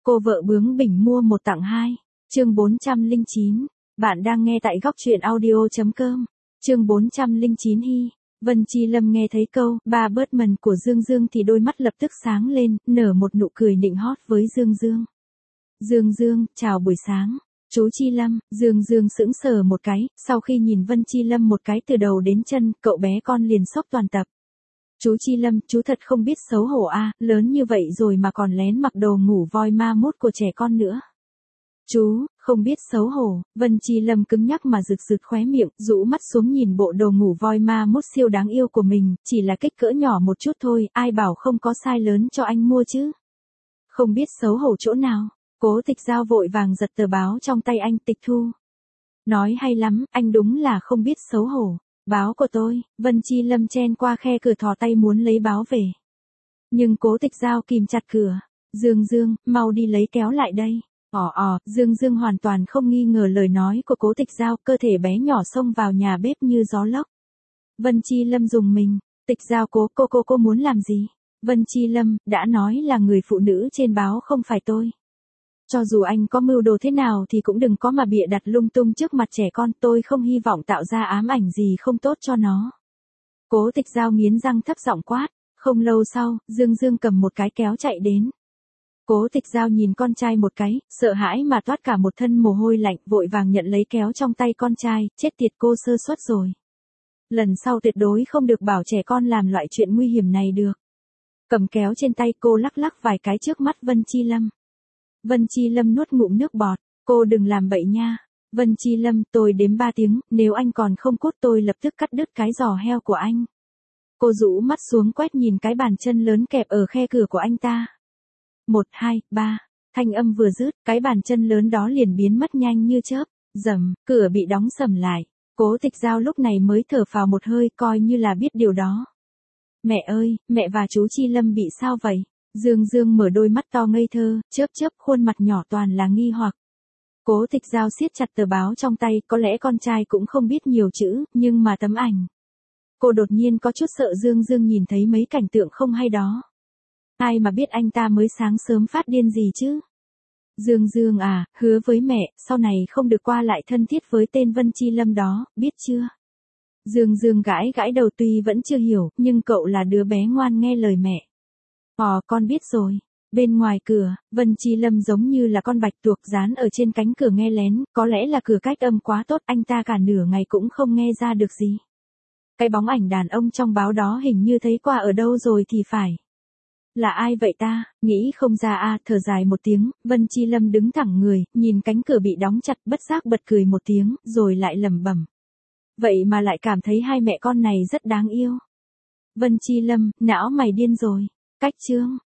Cô vợ bướng bỉnh mua một tặng hai. Chương 409. Bạn đang nghe tại góc truyện audio.com. Chương 409 Hi. Vân Chi Lâm nghe thấy câu ba bớt mần của Dương Dương thì đôi mắt lập tức sáng lên, nở một nụ cười nịnh hót với Dương Dương. Dương Dương, chào buổi sáng. Chú Chi Lâm. Dương Dương sững sờ một cái, sau khi nhìn Vân Chi Lâm một cái từ đầu đến chân, cậu bé con liền sốc toàn tập. Chú Chi Lâm, chú thật không biết xấu hổ a, lớn như vậy rồi mà còn lén mặc đồ ngủ voi ma mốt của trẻ con nữa. Chú, không biết xấu hổ. Vân Chi Lâm cứng nhắc mà rực rực khóe miệng, rũ mắt xuống nhìn bộ đồ ngủ voi ma mốt siêu đáng yêu của mình, chỉ là kích cỡ nhỏ một chút thôi, ai bảo không có size lớn cho anh mua chứ. Không biết xấu hổ chỗ nào. Cố Tịch Giao vội vàng giật tờ báo trong tay anh. Tịch Thu. Nói hay lắm, anh đúng là không biết xấu hổ. Báo của tôi. Vân Chi Lâm chen qua khe cửa thò tay muốn lấy báo về. Nhưng Cố Tịch Giao kìm chặt cửa. Dương Dương, mau đi lấy kéo lại đây. Dương Dương hoàn toàn không nghi ngờ lời nói của Cố Tịch Giao, cơ thể bé nhỏ xông vào nhà bếp như gió lốc. Vân Chi Lâm dùng mình. Tịch Giao cô muốn làm gì? Vân Chi Lâm, đã nói là người phụ nữ trên báo không phải tôi. Cho dù anh có mưu đồ thế nào thì cũng đừng có mà bịa đặt lung tung trước mặt trẻ con, tôi không hy vọng tạo ra ám ảnh gì không tốt cho nó. Cố Tịch Giao nghiến răng thấp giọng quát. Không lâu sau, Dương Dương cầm một cái kéo chạy đến. Cố Tịch Giao nhìn con trai một cái, sợ hãi mà toát cả một thân mồ hôi lạnh, vội vàng nhận lấy kéo trong tay con trai, chết tiệt cô sơ suất rồi. Lần sau tuyệt đối không được bảo trẻ con làm loại chuyện nguy hiểm này được. Cầm kéo trên tay cô lắc lắc vài cái trước mắt Vân Chi Lâm. Vân Chi Lâm nuốt ngụm nước bọt, cô đừng làm bậy nha. Vân Chi Lâm, tôi đếm 3 tiếng, nếu anh còn không cút tôi lập tức cắt đứt cái giò heo của anh. Cô rũ mắt xuống quét nhìn cái bàn chân lớn kẹp ở khe cửa của anh ta. 1, 2, 3, thanh âm vừa dứt, cái bàn chân lớn đó liền biến mất nhanh như chớp, rầm, cửa bị đóng sầm lại. Cố Tịch Giao lúc này mới thở phào một hơi, coi như là biết điều đó. Mẹ ơi, mẹ và chú Chi Lâm bị sao vậy? Dương Dương mở đôi mắt to ngây thơ, chớp khuôn mặt nhỏ toàn là nghi hoặc. Cố Tịch Giao siết chặt tờ báo trong tay, có lẽ con trai cũng không biết nhiều chữ, nhưng mà tấm ảnh. Cô đột nhiên có chút sợ Dương Dương nhìn thấy mấy cảnh tượng không hay đó. Ai mà biết anh ta mới sáng sớm phát điên gì chứ? Dương Dương à, hứa với mẹ, sau này không được qua lại thân thiết với tên Vân Chi Lâm đó, biết chưa? Dương Dương gãi gãi đầu tuy vẫn chưa hiểu, nhưng cậu là đứa bé ngoan nghe lời mẹ. Con biết rồi. Bên ngoài cửa, Vân Chi Lâm giống như là con bạch tuộc dán ở trên cánh cửa nghe lén, có lẽ là cửa cách âm quá tốt, anh ta cả nửa ngày cũng không nghe ra được gì. Cái bóng ảnh đàn ông trong báo đó hình như thấy qua ở đâu rồi thì phải. Là ai vậy ta, nghĩ không ra a, thở dài một tiếng, Vân Chi Lâm đứng thẳng người, nhìn cánh cửa bị đóng chặt, bất giác bật cười một tiếng, rồi lại lẩm bẩm. Vậy mà lại cảm thấy hai mẹ con này rất đáng yêu. Vân Chi Lâm, não mày điên rồi. Cách chương.